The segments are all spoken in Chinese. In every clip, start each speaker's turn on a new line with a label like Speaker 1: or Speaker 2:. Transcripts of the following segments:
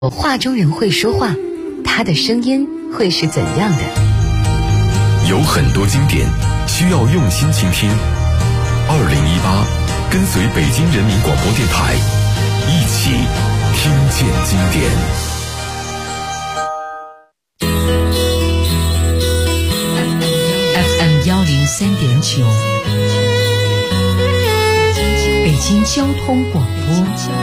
Speaker 1: 画中人会说话，他的声音会是怎样的？
Speaker 2: 有很多经典需要用心倾听。2018，跟随北京人民广播电台，一起听见经典。
Speaker 3: FM 103.9，北京交通广播。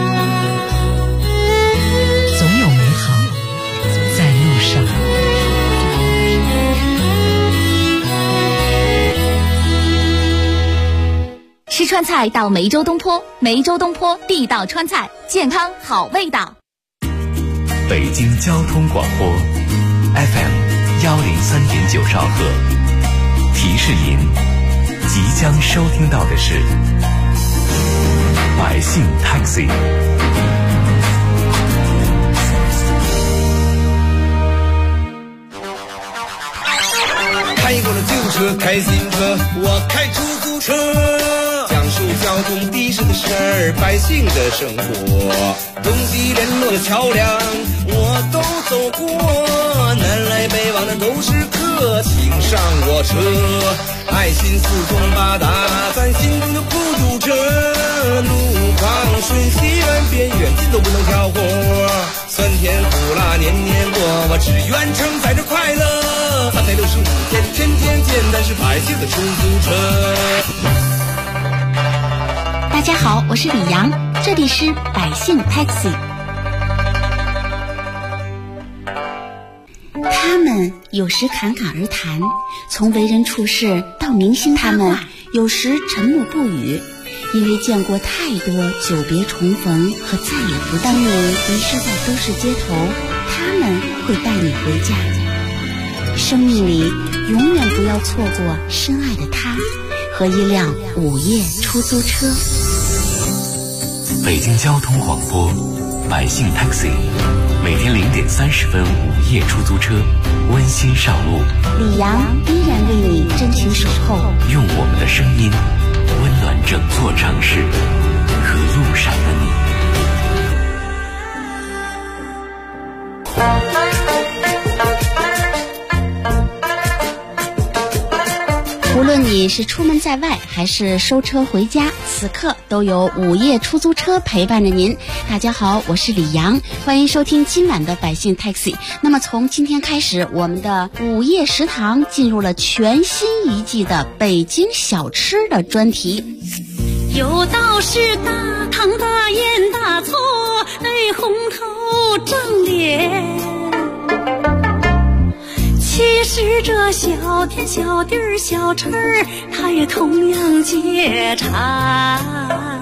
Speaker 3: 总有美好在路上。
Speaker 4: 吃川菜到梅州东坡，梅州东坡地道川菜，健康好味道。
Speaker 5: 北京交通广播 FM 103.9兆赫，提示您即将收听到的是百姓 Taxi。
Speaker 6: 开过了旧车，开新车，我开出租车，讲述交通的士的事儿，百姓的生活，东西联络的桥梁我都走过，南来北往的都是客，请上我车，爱心四通八达，咱心中的孤独车，路旁顺西弯边远近都不能挑活，酸甜苦辣年年过，我只愿承载着快乐，365天天天见，但是百姓的出租车。
Speaker 4: 大家好，我是李阳，这里是百姓 Taxi。 他们有时侃侃而谈，从为人处事到明星他们有时沉默不语，因为见过太多久别重逢和再也不当你迷失在都市街头，他们会带你回家。生命里永远不要错过深爱的他和一辆午夜出租车。
Speaker 5: 北京交通广播百姓 Taxi， 每天0点30分午夜出租车温馨上路，
Speaker 4: 李阳依然为你真情守候，
Speaker 5: 用我们的声音温暖整座城市和路上的你。
Speaker 4: 无论你是出门在外还是收车回家，此刻都有午夜出租车陪伴着您。大家好，我是李阳，欢迎收听今晚的百姓 Taxi。 那么从今天开始，我们的午夜食堂进入了全新一季的北京小吃的专题。
Speaker 7: 有道是大汤大盐大醋对红头正脸，其实这小甜小地儿小吃儿，它也同样解馋。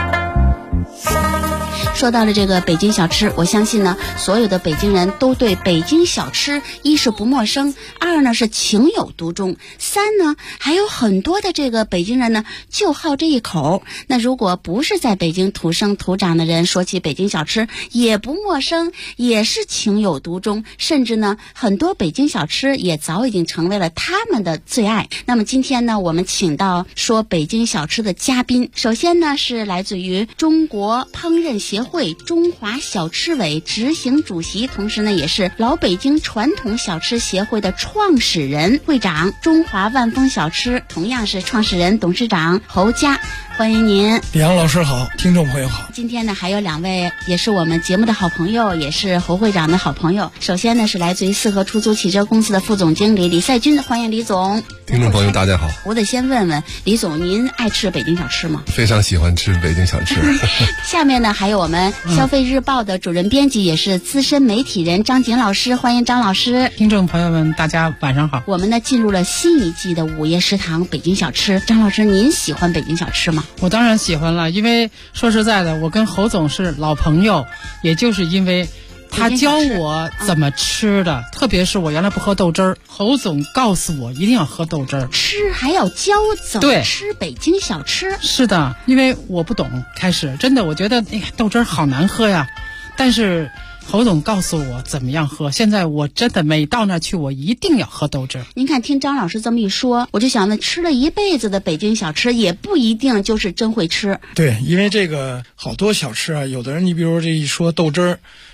Speaker 4: 说到了这个北京小吃，我相信呢，所有的北京人都对北京小吃一是不陌生，二呢是情有独钟，三呢还有很多的这个北京人呢就好这一口。那如果不是在北京土生土长的人，说起北京小吃也不陌生，也是情有独钟，甚至呢很多北京小吃也早已经成为了他们的最爱。那么今天呢，我们请到说北京小吃的嘉宾，首先呢是来自于中国烹饪协会中华小吃委执行主席，同时呢也是老北京传统小吃协会的创始人、会长，中华万丰小吃同样是创始人、董事长侯佳，欢迎您。
Speaker 8: 李阳老师好，听众朋友好。
Speaker 4: 今天呢还有两位也是我们节目的好朋友，也是侯会长的好朋友。首先呢是来自于四合出租汽车公司的副总经理李赛军，欢迎李总。
Speaker 9: 听众朋友大家好。
Speaker 4: 我得先问问李总，您爱吃北京小吃吗？
Speaker 9: 非常喜欢吃北京小吃。
Speaker 4: 下面呢还有我们消费日报的主任编辑，也是资深媒体人张景老师，欢迎张老师。
Speaker 10: 听众朋友们大家晚上好。
Speaker 4: 我们呢进入了新一季的午夜食堂北京小吃，张老师您喜欢北京小吃吗？
Speaker 10: 我当然喜欢了，因为说实在的，我跟侯总是老朋友，也就是因为他教我怎么吃的，特别是我原来不喝豆汁儿，侯总告诉我一定要喝豆汁儿，
Speaker 4: 吃还要教怎么吃北京小吃。
Speaker 10: 是的，因为我不懂，开始真的我觉得豆汁儿好难喝呀，但是侯总告诉我怎么样喝，现在我真的每到那去我一定要喝豆汁儿。
Speaker 4: 您看听张老师这么一说，我就想问，吃了一辈子的北京小吃也不一定就是真会吃。
Speaker 8: 对，因为这个好多小吃啊，有的人你比如这一说豆汁儿，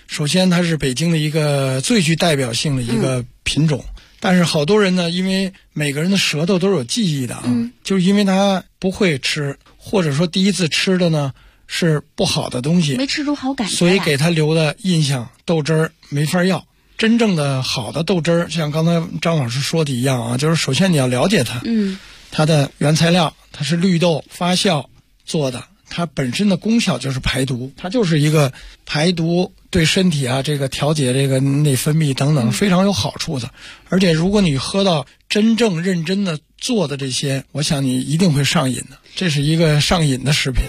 Speaker 8: 首先它是北京的一个最具代表性的一个品种。但是好多人呢，因为每个人的舌头都是有记忆的啊，就是因为他不会吃，或者说第一次吃的呢是不好的东西，
Speaker 4: 没吃出好感觉，
Speaker 8: 所以给他留的印象豆汁儿没法要。真正的好的豆汁儿，像刚才张老师说的一样啊，就是首先你要了解它，它的原材料，它是绿豆发酵做的，它本身的功效就是排毒，它就是一个排毒，对身体啊这个调节这个内分泌等等非常有好处的。而且如果你喝到真正认真的做的这些，我想你一定会上瘾的，这是一个上瘾的食品。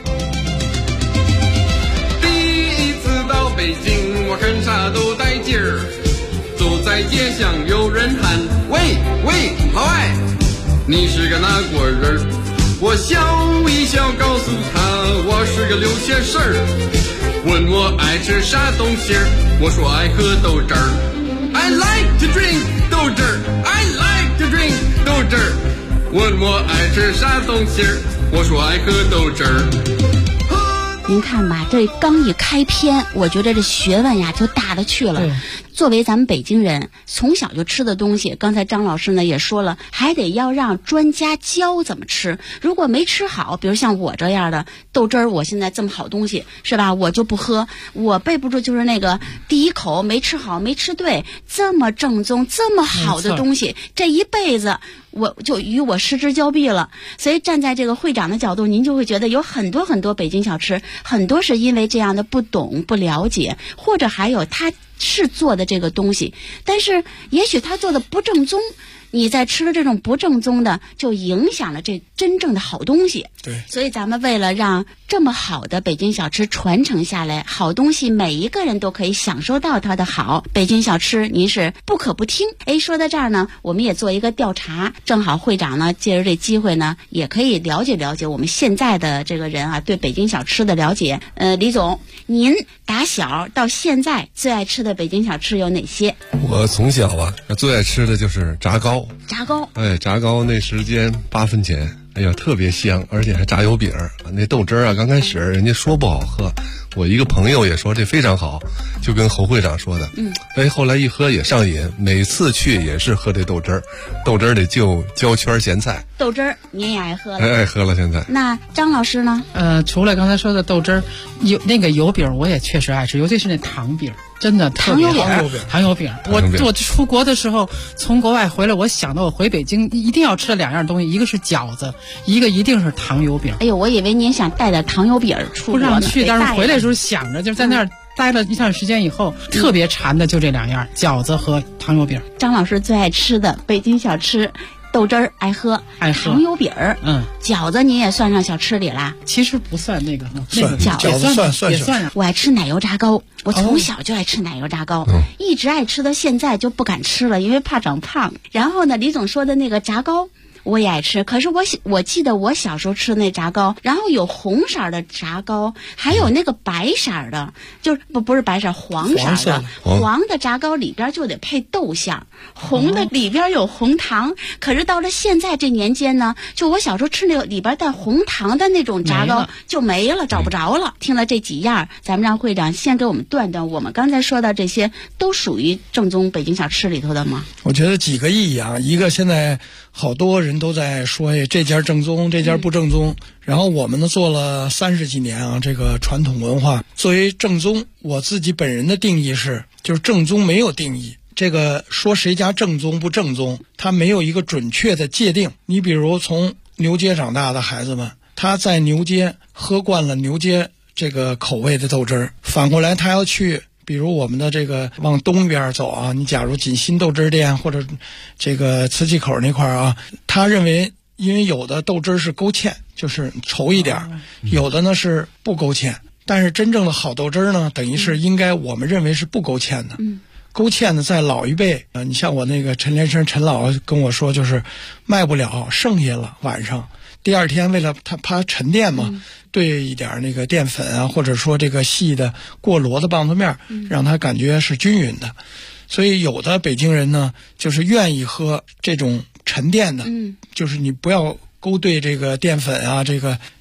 Speaker 11: 第一次到北京，我看啥都带劲儿，走在街上有人喊喂喂老外，你是个哪国人？我笑一笑告诉他我是个留学生儿，问我爱吃啥东西儿，我说爱喝豆汁儿。I like to drink 豆汁儿 I like to drink 豆汁儿，问我爱吃啥东西儿，我说爱喝豆汁儿。
Speaker 4: 您看吧，这刚一开篇，我觉得这学问呀就大了去了。作为咱们北京人，从小就吃的东西，刚才张老师呢也说了，还得要让专家教怎么吃。如果没吃好，比如像我这样的豆汁儿，我现在这么好东西是吧，我就不喝，我背不住就是那个第一口没吃好没吃对，这么正宗这么好的东西，这一辈子我就与我失之交臂了。所以站在这个会长的角度，您就会觉得有很多很多北京小吃，很多是因为这样的不懂不了解，或者还有他是做的这个东西，但是也许他做的不正宗，你在吃了这种不正宗的，就影响了这真正的好东西。
Speaker 8: 对，
Speaker 4: 所以咱们为了让这么好的北京小吃传承下来，好东西每一个人都可以享受到它的好，北京小吃您是不可不听。说到这儿呢，我们也做一个调查，正好会长呢借着这机会呢，也可以了解了解我们现在的这个人啊对北京小吃的了解。李总，您打小到现在最爱吃的北京小吃有哪些？
Speaker 9: 我从小啊最爱吃的就是炸糕。
Speaker 4: 炸糕，
Speaker 9: 炸糕那时间8分钱，哎呀特别香，而且还炸油饼。那豆汁儿啊，刚开始人家说不好喝，我一个朋友也说这非常好，就跟侯会长说的。后来一喝也上瘾，每次去也是喝这豆汁儿，豆汁儿里就焦圈咸菜。
Speaker 4: 豆汁儿您也爱喝了？
Speaker 9: 爱喝了现在。
Speaker 4: 那张老师呢？
Speaker 10: 除了刚才说的豆汁儿，那个油饼我也确实爱吃，尤其是那糖饼。真的特别糖油饼。我出国的时候，从国外回来，我想到我回北京一定要吃的2样东西，一个是饺子，一个一定是糖油饼。
Speaker 4: 哎呦，我以为您想带点糖油饼出国呢，
Speaker 10: 不让去，但是回来的时候想着，就在那儿待了一段时间以后，特别馋的就这2样，饺子和糖油饼。
Speaker 4: 张老师最爱吃的北京小吃。豆汁儿爱喝，糖油饼儿，饺子您也算上小吃里啦？
Speaker 10: 其实不算那个，
Speaker 8: 饺子
Speaker 10: 也算啊。
Speaker 4: 我爱吃奶油炸糕，我从小就爱吃奶油炸糕，一直爱吃到现在就不敢吃了，因为怕长胖。然后呢，李总说的那个炸糕我也爱吃，可是我记得我小时候吃那炸糕，然后有红色的炸糕，还有那个白色的，就是不是白色，黄色的，黄的炸糕里边就得配豆馅，红的里边有红糖。可是到了现在这年间呢，就我小时候吃那个里边带红糖的那种炸糕就没了，找不着了。听了这几样，咱们让会长先给我们断断，我们刚才说到这些都属于正宗北京小吃里头的吗？
Speaker 8: 我觉得几个意义啊，一个现在好多人都在说这家正宗，这家不正宗。然后我们呢做了30几年啊，这个传统文化作为正宗，我自己本人的定义是，就是正宗没有定义。这个说谁家正宗不正宗，它没有一个准确的界定。你比如从牛街长大的孩子们，他在牛街喝惯了牛街这个口味的豆汁儿，反过来他要去比如我们的这个往东边走啊，你假如锦新豆汁店或者这个瓷器口那块啊，他认为因为有的豆汁是勾芡，就是稠一点，有的呢是不勾芡，但是真正的好豆汁呢，等于是应该我们认为是不勾芡的。勾芡呢，在老一辈你像我那个陈连生陈老跟我说，就是卖不了，剩下了晚上第二天为了他怕沉淀嘛，兑一点那个淀粉啊，或者说这个细的过箩的棒子面，让他感觉是均匀的。所以有的北京人呢，就是愿意喝这种沉淀的，就是你不要勾兑这个淀粉啊，这个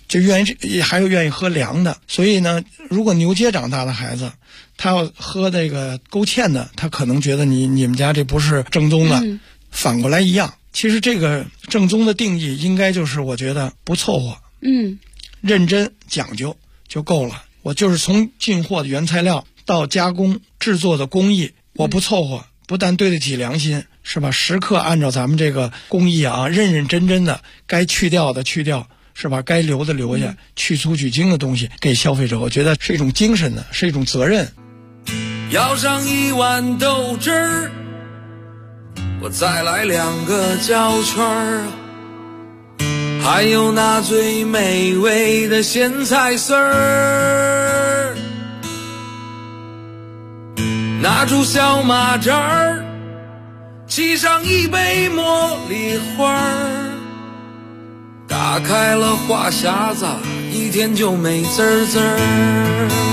Speaker 8: 就还有愿意喝凉的。所以呢，如果牛街长大的孩子，他要喝这个勾芡的，他可能觉得你们家这不是正宗的。反过来一样，其实这个正宗的定义应该就是我觉得不凑合，认真讲究就够了。我就是从进货的原材料到加工制作的工艺，我不凑合，不但对得起良心，是吧？时刻按照咱们这个工艺啊，认认真真的，该去掉的去掉，是吧？该留的留下，去粗取精的东西给消费者，我觉得是一种精神的，是一种责任。
Speaker 6: 要上1碗豆汁儿，我再来2个焦圈儿，还有那最美味的咸菜丝儿，拿出小马扎儿，沏上一杯茉莉花儿，打开了话匣子，一天就美滋滋儿。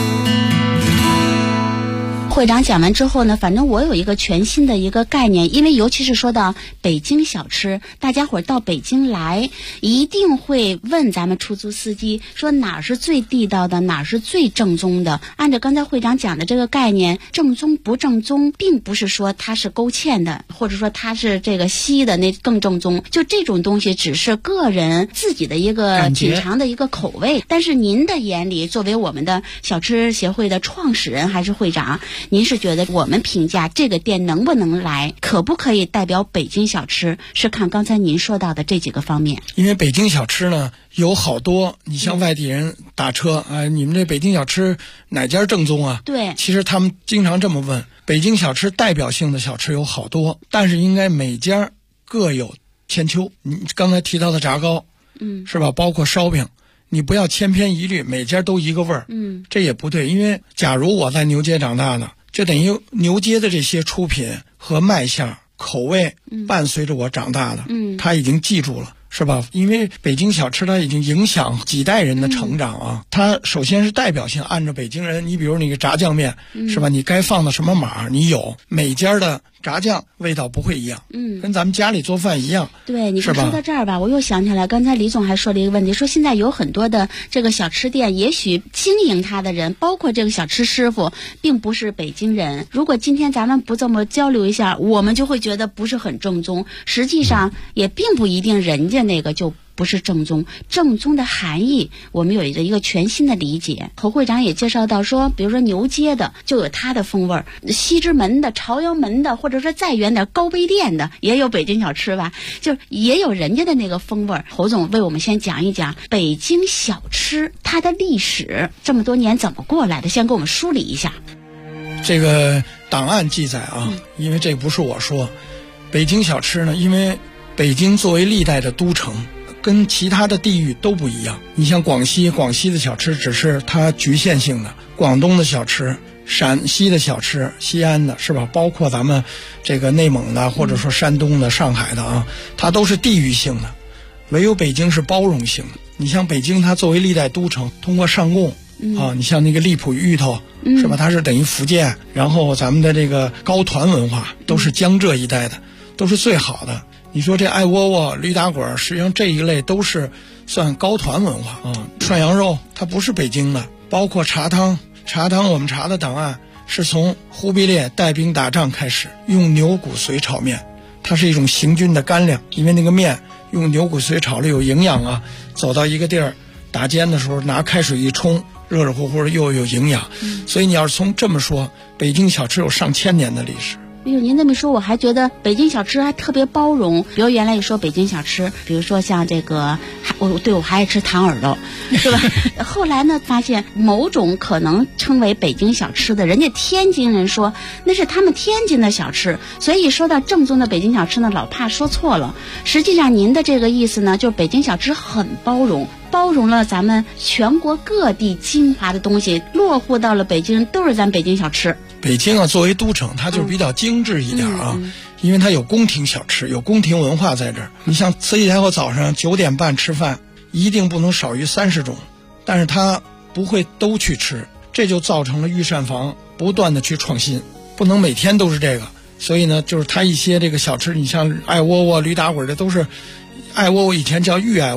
Speaker 4: 会长讲完之后呢，反正我有一个全新的一个概念，因为尤其是说到北京小吃，大家伙到北京来一定会问咱们出租司机说哪是最地道的，哪是最正宗的。按照刚才会长讲的这个概念，正宗不正宗并不是说它是勾芡的，或者说它是这个稀的那更正宗，就这种东西只是个人自己的一个品尝的一个口味。但是您的眼里，作为我们的小吃协会的创始人还是会长，您是觉得我们评价这个店能不能来，可不可以代表北京小吃，是看刚才您说到的这几个方面。
Speaker 8: 因为北京小吃呢有好多，你像外地人打车你们这北京小吃哪家正宗啊？对，其实他们经常这么问。北京小吃代表性的小吃有好多，但是应该每家各有千秋。你刚才提到的炸糕，是吧？包括烧饼，你不要千篇一律，每家都一个味儿，这也不对。因为假如我在牛街长大的，就等于牛街的这些出品和卖相口味伴随着我长大的，他已经记住了，是吧？因为北京小吃它已经影响几代人的成长啊。它首先是代表性，按照北京人，你比如那个炸酱面，是吧？你该放的什么码你有，每家的炸酱味道不会一样，跟咱们家里做饭一样。对，你说到这儿吧，我又想起来，刚才李总还说了一个问题，说现在有很多的这个小吃店，也许经营它的人，包括这个小吃师傅，并不是北京人。如果今天咱们不这么交流一下，我们就会觉得不是很正宗。实际上也并不一定人家那个就不是正宗。正宗的含义我们有一个全新的理解。侯会长也介绍到说，比如说牛街的就有它的风味，西直门的、朝阳门的，或者说再远点高碑店的也有北京小吃吧，就也有人家的那个风味。侯总为我们先讲一讲北京小吃它的历史，这么多年怎么过来的，先给我们梳理一下。这个档案记载啊，因为这不是我说，北京小吃呢，因为北京作为历代的都城，跟其他的地域都不一样。你像广西的小吃只是它局限性的，广东的小吃，陕西的小吃，西安的，是吧？包括咱们这个内蒙的，或者说山东的、上海的啊，它都是地域性的。唯有北京是包容性的。你像北京，它作为历代都城，通过上贡你像那个荔浦芋头，是吧？它是等于福建，然后咱们的这个糕团文化都是江浙一带的，都是最好的。你说这艾窝窝、驴打滚，实际上这一类都是算糕团文化涮羊肉它不是北京的，包括茶汤我们查的档案是从忽必烈带兵打仗开始，用牛骨髓炒面，它是一种行军的干粮，因为那个面用牛骨髓炒了有营养啊，走到一个地儿打尖的时候拿开水一冲，热热乎乎的又有营养，所以你要是从这么说，北京小吃有上千年的历史。
Speaker 4: 哎呦，您这么说，我还觉得北京小吃还特别包容。比如原来一说北京小吃，比如说像这个，我还爱吃糖耳朵，是吧？后来呢，发现某种可能称为北京小吃的，人家天津人说那是他们天津的小吃，所以说到正宗的北京小吃呢，老怕说错了。实际上您的这个意思呢，就是北京小吃很包容。包容了咱们全国各地精华的东西，落户到了北京，都是咱北京小吃。
Speaker 8: 北京啊，作为都城，它就是比较精致一点啊，因为它有宫廷小吃，有宫廷文化在这儿。你像慈禧太后早上9点半吃饭，一定不能少于30种，但是她不会都去吃，这就造成了御膳房不断的去创新，不能每天都是这个。所以呢，就是它一些这个小吃，你像艾窝窝、驴打滚，这都是艾窝窝以前叫玉艾窝窝，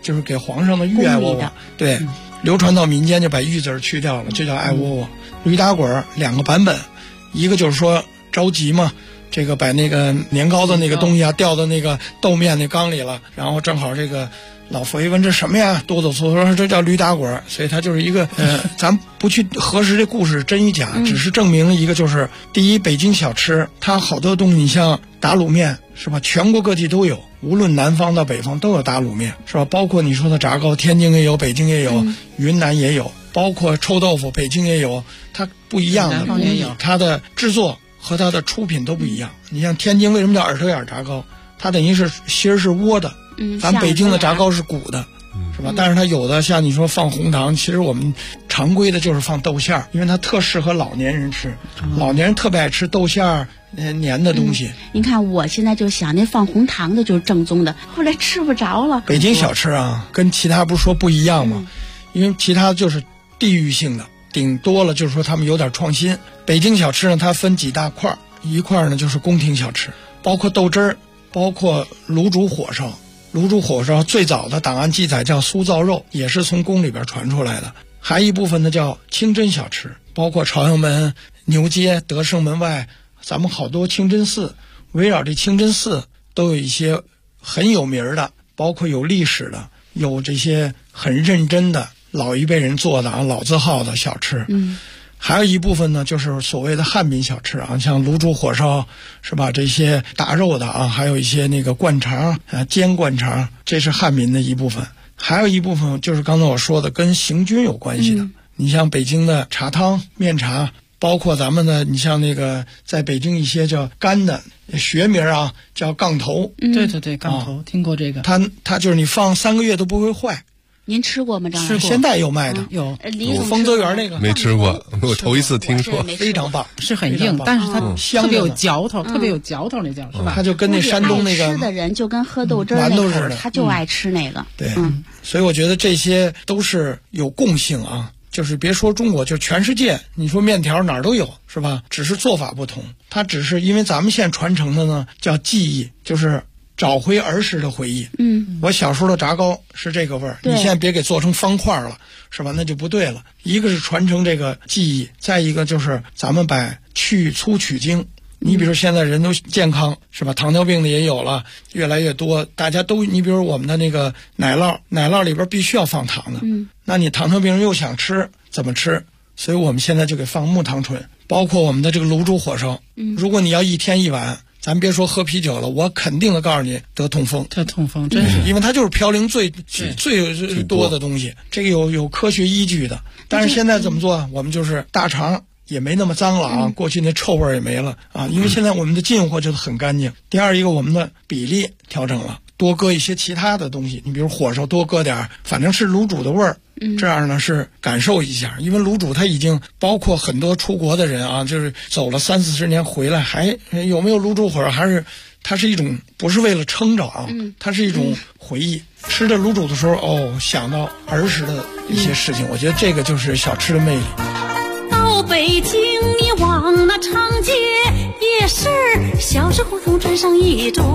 Speaker 8: 就是给皇上的御爱窝窝，对，流传到民间就把御字去掉了，就叫爱窝窝。驴打滚2个版本，一个就是说着急嘛，这个把那个年糕的那个东西啊掉到那个豆面那缸里了，然后正好这个老佛爷问这什么呀，哆哆嗦嗦说这叫驴打滚，所以它就是一个咱不去核实这故事真与假，只是证明一个就是第一，北京小吃它好多东西，你像打卤面是吧，全国各地都有，无论南方到北方都有打卤面是吧，包括你说的炸糕，天津也有，北京也有，云南也有，包括臭豆腐，北京也有，它不一样的，它的制作和它的出品都不一样。你像天津为什么叫耳朵眼炸糕，它等于是芯儿是窝的，咱北京的炸糕是鼓的，是吧？但是它有的像你说放红糖，其实我们常规的就是放豆馅儿，因为它特适合老年人吃，老年人特别爱吃豆馅儿黏的东西。
Speaker 4: 您看我现在就想那放红糖的就是正宗的，后来吃不着了。
Speaker 8: 北京小吃啊，跟其他不是说不一样吗？因为其他就是地域性的，顶多了就是说他们有点创新。北京小吃呢，它分几大块，一块呢就是宫廷小吃，包括豆汁儿，包括卤煮火烧。卤煮火烧最早的档案记载叫酥造肉，也是从宫里边传出来的。还一部分呢叫清真小吃，包括朝阳门、牛街、德胜门外，咱们好多清真寺，围绕这清真寺都有一些很有名的，包括有历史的，有这些很认真的老一辈人做的老字号的小吃。还有一部分呢就是所谓的汉民小吃啊，像卤煮火烧是吧，这些打肉的啊，还有一些那个灌肠啊，煎灌肠，这是汉民的一部分。还有一部分就是刚才我说的跟行军有关系的，你像北京的茶汤、面茶，包括咱们的，你像那个在北京一些叫干的学名啊，叫杠头。
Speaker 10: 对对对，杠头、听过这个。
Speaker 8: 它就是你放3个月都不会坏。
Speaker 4: 您吃过吗？张
Speaker 8: 吃过，现在有卖的，
Speaker 10: 有
Speaker 8: 丰泽园那个
Speaker 9: 没吃过，我头一次听说，
Speaker 8: 非常棒，
Speaker 10: 是很硬，但是它特别有嚼头，特别有嚼头，那叫是吧？
Speaker 8: 它就跟那山东那个
Speaker 4: 吃的人就跟喝豆汁儿
Speaker 8: 似的，
Speaker 4: 他就爱吃那个。
Speaker 8: 对，所以我觉得这些都是有共性啊，就是别说中国，就全世界，你说面条哪儿都有，是吧？只是做法不同，它只是因为咱们现在传承的呢叫记忆，就是找回儿时的回忆。我小时候的炸糕是这个味儿，你现在别给做成方块了，是吧？那就不对了。一个是传承这个记忆，再一个就是咱们把去粗取精。你比如现在人都健康，是吧？糖尿病的也有了，越来越多，大家都，你比如我们的那个奶酪里边必须要放糖的，那你糖尿病人又想吃，怎么吃？所以我们现在就给放木糖醇，包括我们的这个卤煮火烧，如果你要1天1碗。咱别说喝啤酒了，我肯定的告诉你，得痛风，真是，因为它就是嘌呤最多的东西，这个有科学依据的。但是现在怎么做？我们就是大肠也没那么脏了啊，过去那臭味也没了啊，因为现在我们的进货就很干净。第二一个，我们的比例调整了，多搁一些其他的东西，你比如火烧多搁点，反正是卤煮的味儿。这样呢是感受一下，因为卤煮它已经包括很多出国的人啊，就是走了30-40年回来还有没有卤煮火烧，还是它是一种不是为了撑着啊，它是一种回忆。吃着卤煮的时候，想到儿时的一些事情，我觉得这个就是小吃的魅力。
Speaker 7: 到北京你往那长街夜市小吃胡同转上一转，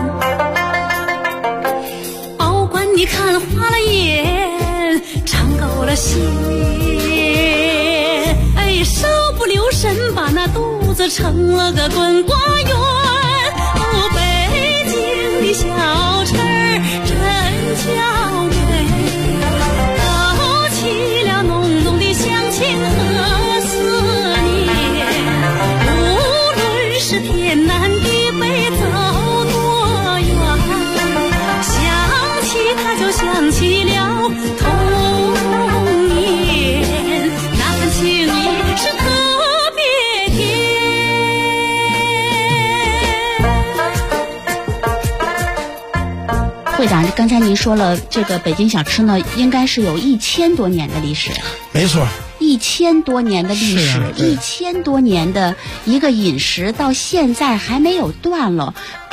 Speaker 7: 保管你看花了眼，尝够了鲜，稍不留神把那肚子成了个滚瓜圆。北京的小吃真叫美，勾起了浓浓的乡情和思念。无论是天南地北走多远，想起它就想起了童年，那份情谊是特别甜。
Speaker 4: 会长，刚才您说了，这个北京小吃呢，应该是有1000多年的历史。
Speaker 8: 没错。
Speaker 4: 1000多年的历史，1000多年的一个饮食，到现在还没有断了。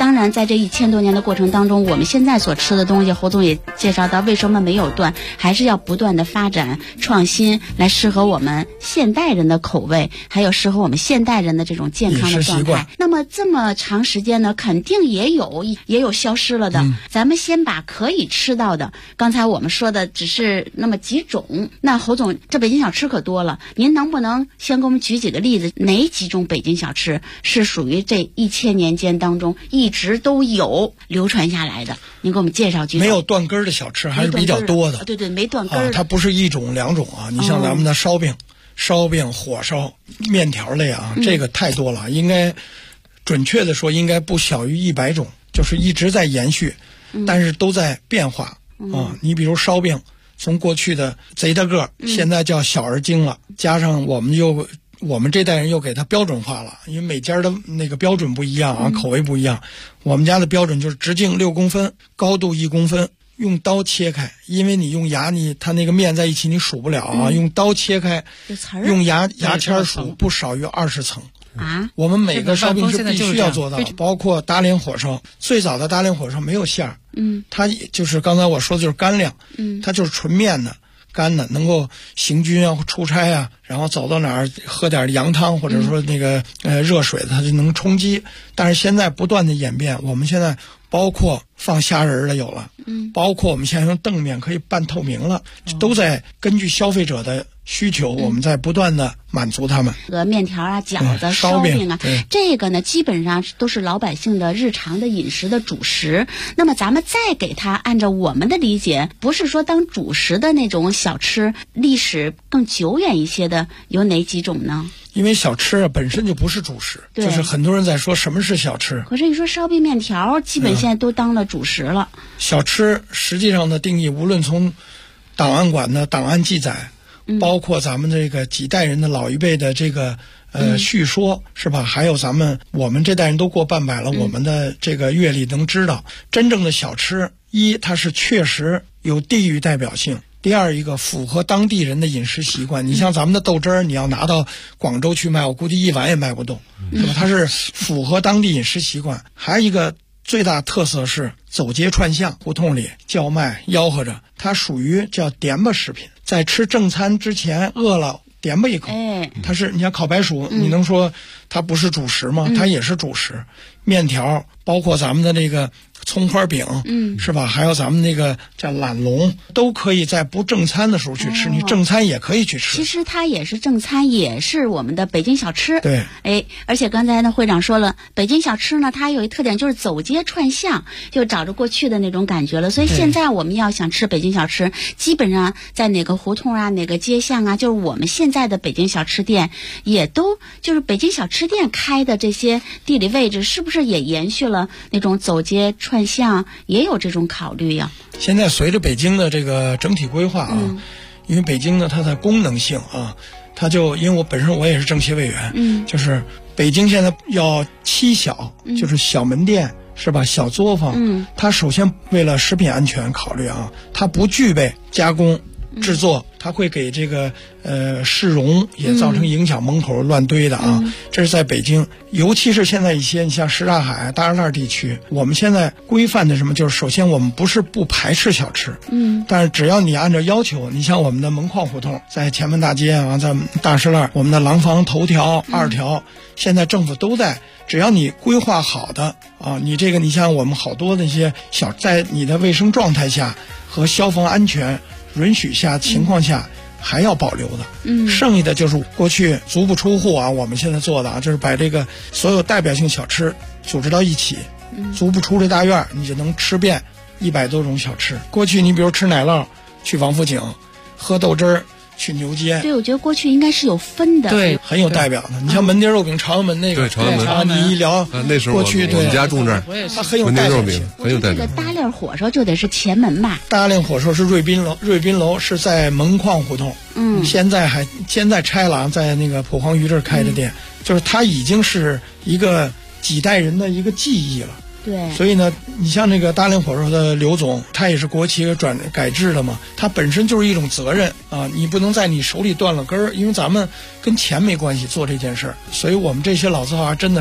Speaker 4: 当然，在这1000多年的过程当中，我们现在所吃的东西，侯总也介绍到为什么没有断，还是要不断的发展创新，来适合我们现代人的口味，还有适合我们现代人的这种健康的状态。那么这么长时间呢，肯定也有消失了的。咱们先把可以吃到的，刚才我们说的只是那么几种。那侯总，这北京小吃可多了，您能不能先给我们举几个例子？哪几种北京小吃是属于这1000年间当中一直都有流传下来的？您给我们介绍几种。
Speaker 8: 没有断根的小吃还是比较多的。
Speaker 4: 对，没断根
Speaker 8: 它不是一种两种啊。你像咱们的烧饼、火烧、面条类啊，这个太多了，应该准确的说应该不小于100种，就是一直在延续，但是都在变化啊。你比如烧饼，从过去的贼大个，现在叫小而精了，加上我们这代人又给它标准化了，因为每家的那个标准不一样啊，口味不一样。我们家的标准就是直径6公分，高度1公分，用刀切开，因为你用牙它那个面在一起你数不了啊，用刀切开，用牙签数不少于20层。我们每个烧饼是必须要做到，包括大连火烧。最早的大连火烧没有馅儿，它就是刚才我说的就是干粮，它就是纯面的。干的能够行军啊、出差啊，然后走到哪儿喝点羊汤，或者说那个热水，它就能充饥。但是现在不断的演变，我们现在包括放虾仁的有了，包括我们现在用澄面可以半透明了，都在根据消费者的需求，我们在不断的满足他们。
Speaker 4: 面条啊、饺子、烧饼啊，这个呢基本上都是老百姓的日常的饮食的主食。那么咱们再给它按照我们的理解，不是说当主食的那种小吃，历史更久远一些的有哪几种呢？
Speaker 8: 因为小吃本身就不是主食，就是很多人在说什么是小吃。
Speaker 4: 可是你说烧饼面条，基本现在都当了主食了。
Speaker 8: 小吃实际上的定义，无论从档案馆的档案记载，包括咱们这个几代人的老一辈的这个叙说，是吧？还有我们这代人都过半百了，我们的这个阅历能知道，真正的小吃，一它是确实有地域代表性。第二一个符合当地人的饮食习惯，你像咱们的豆汁儿，你要拿到广州去卖，我估计1碗也卖不动，是吧？它是符合当地饮食习惯。还有一个最大特色是走街串巷，胡同里叫卖吆喝着，它属于叫点吧食品，在吃正餐之前饿了点吧一口。它是你像烤白薯，你能说它不是主食吗？它也是主食。面条，包括咱们的这个葱花饼，是吧？还有咱们那个叫懒龙，都可以在不正餐的时候去吃，你正餐也可以去吃。
Speaker 4: 其实它也是正餐，也是我们的北京小吃。
Speaker 8: 对，
Speaker 4: 而且刚才呢会长说了，北京小吃呢它有一特点就是走街串巷，就找着过去的那种感觉了。所以现在我们要想吃北京小吃，基本上在哪个胡同啊、哪个街巷啊，就是我们现在的北京小吃店，也都就是北京小吃店开的这些地理位置，是不是也延续了那种走街串巷，也有这种考虑呀？
Speaker 8: 现在随着北京的这个整体规划啊，因为北京呢它的功能性啊，它就因为我本身我也是政协委员，就是北京现在要7小，就是小门店，是吧？小作坊，它首先为了食品安全考虑啊，它不具备加工制作，它会给这个市容也造成影响，门口乱堆的啊。这是在北京，尤其是现在一些你像什刹海、大栅栏地区，我们现在规范的什么，就是首先我们不是不排斥小吃，但是只要你按照要求，你像我们的门框胡同，在前门大街啊，在大栅栏，我们的廊坊头条、2条，现在政府都在。只要你规划好的啊，你这个你像我们好多那些在你的卫生状态下和消防安全允许下情况下还要保留的，剩下的就是过去足不出户啊，我们现在做的啊，就是把这个所有代表性小吃组织到一起，足不出这大院你就能吃遍100多种小吃。过去你比如吃奶酪去王府井，喝豆汁儿去牛街。
Speaker 4: 对，我觉得过去应该是有分的，
Speaker 8: 对，很有代表的。你像门店肉饼，朝阳门那个，
Speaker 9: 对，朝阳门，
Speaker 8: 你一聊
Speaker 9: 那时候
Speaker 8: 过去
Speaker 9: 我们家住这儿，
Speaker 8: 它很有代表性，
Speaker 9: 很有代表。
Speaker 4: 这个大链火烧就得是前门吧？
Speaker 8: 大链火烧是瑞宾楼是在门框胡同，现在拆了，在那个蒲黄榆这儿开的店，就是它已经是一个几代人的一个记忆了。
Speaker 4: 对，
Speaker 8: 所以呢，你像那个大连火烧的刘总，他也是国企改制的嘛，他本身就是一种责任啊，你不能在你手里断了根儿，因为咱们跟钱没关系做这件事儿，所以我们这些老字号真的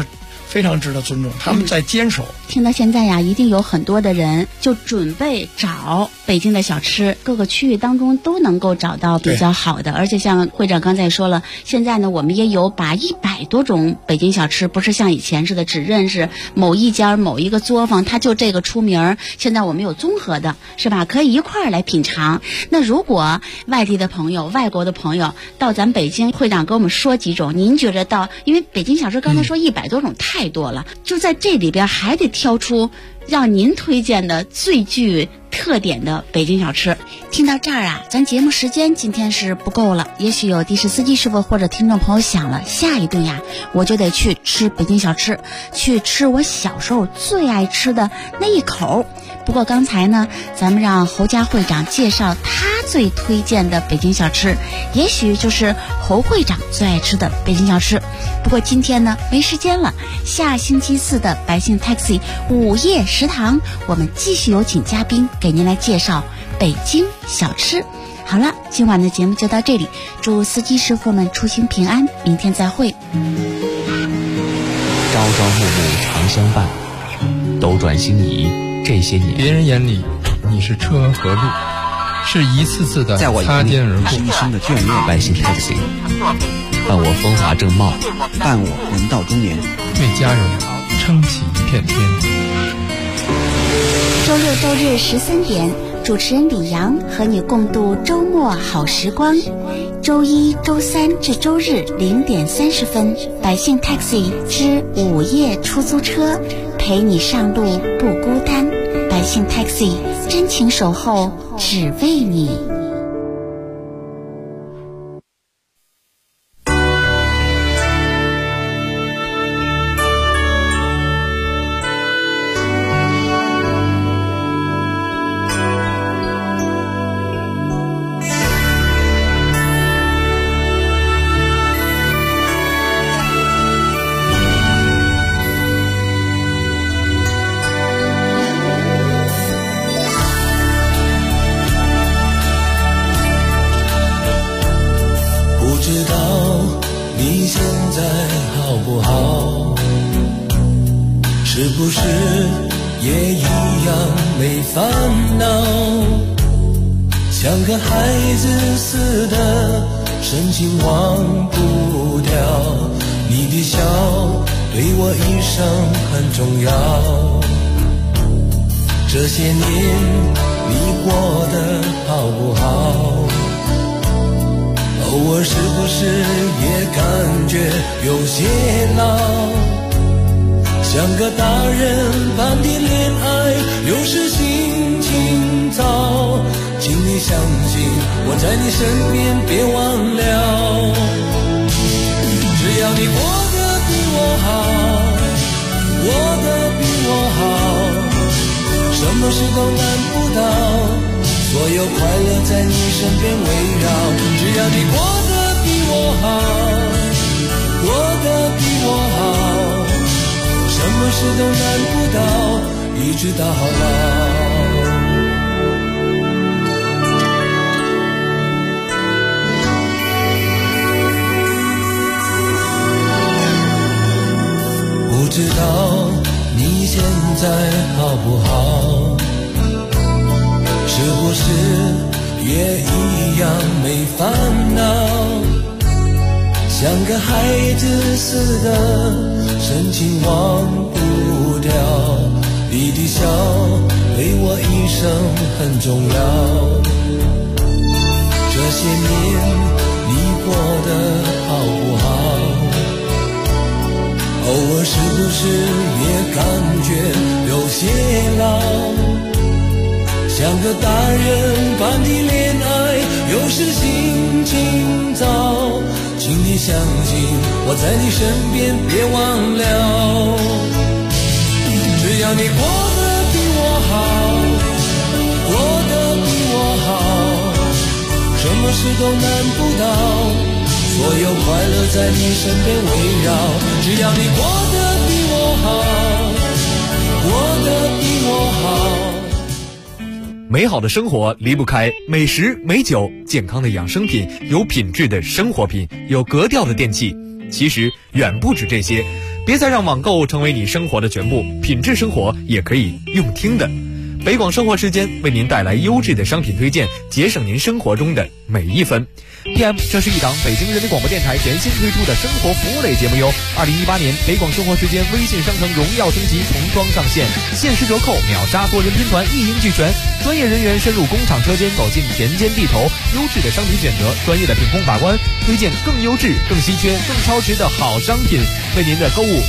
Speaker 8: 非常值得尊重，他们在坚守。
Speaker 4: 听到现在呀，一定有很多的人就准备找北京的小吃，各个区域当中都能够找到比较好的。而且像会长刚才说了，现在呢，我们也有把100多种北京小吃，不是像以前似的只认识某一家某一个作坊，它就这个出名儿。现在我们有综合的，是吧？可以一块儿来品尝。那如果外地的朋友、外国的朋友到咱北京，会长给我们说几种，您觉得因为北京小吃刚才说100多种太多了，就在这里边还得挑出让您推荐的最具特点的北京小吃。听到这儿啊，咱节目时间今天是不够了，也许有的士司机师傅或者听众朋友想了，下一顿呀我就得去吃北京小吃，去吃我小时候最爱吃的那一口。不过刚才呢，咱们让侯家会长介绍他最推荐的北京小吃，也许就是侯会长最爱吃的北京小吃。不过今天呢没时间了，下星期四的百姓 Taxi 午夜食堂，我们继续有请嘉宾给您来介绍北京小吃。好了，今晚的节目就到这里，祝司机师傅们出行平安，明天再会。
Speaker 12: 朝朝暮暮常相伴，斗转星移这些年，
Speaker 13: 别人眼里你是车和路，是一次次的擦肩而过。
Speaker 14: 一生的眷恋，
Speaker 12: 百姓 Taxi， 伴我风华正茂，
Speaker 14: 伴我人到中年，
Speaker 13: 为家人撑起一片天。
Speaker 4: 周六周日13点，主持人李阳和你共度周末好时光。周一、周三至周日0点30分，百姓 Taxi 之午夜出租车，陪你上路不孤单。百姓 Taxi 真情守候，只为你。
Speaker 15: 是不是也一样没烦恼？像个孩子似的，深情忘不掉。你的笑对我一生很重要。这些年你过得好不好？偶尔是不是也感觉有些老？像个大人般的恋爱，有时心情糟，请你相信我在你身边，别忘了。只要你过得比我好，过得比我好，什么事都难不倒，所有快乐在你身边围绕。只要你过得比我好，过得比我好，什么事都难不倒，一直到老。不知道你现在好不好？是不是也一样没烦恼？像个孩子似的，深情忘不掉。你的笑对我一生很重要。这些年你过得好不好？偶尔是不是也感觉有些老？像个大人般的恋爱，有时心情糟，请你相信我在你身边，别忘了。只要你过得比我好，过得比我好，什么事都难不倒，所有快乐在你身边围绕。只要你过得比我好，过得比我好。
Speaker 16: 美好的生活离不开美食美酒，健康的养生品，有品质的生活品，有格调的电器。其实远不止这些， 别再让网购成为你生活的全部，品质生活也可以用听的。北广生活时间为您带来优质的商品推荐，节省您生活中的每一分。PM， 这是一档北京人民广播电台全新推出的生活服务类节目哟。2018年北广生活时间微信商城荣耀升级重装上线，限时折扣，秒杀多人拼团，一应俱全。专业人员深入工厂车间，走进田间地头，优质的商品选择，专业的品控把关，推荐更优质、更稀缺、更超值的好商品，为您的购物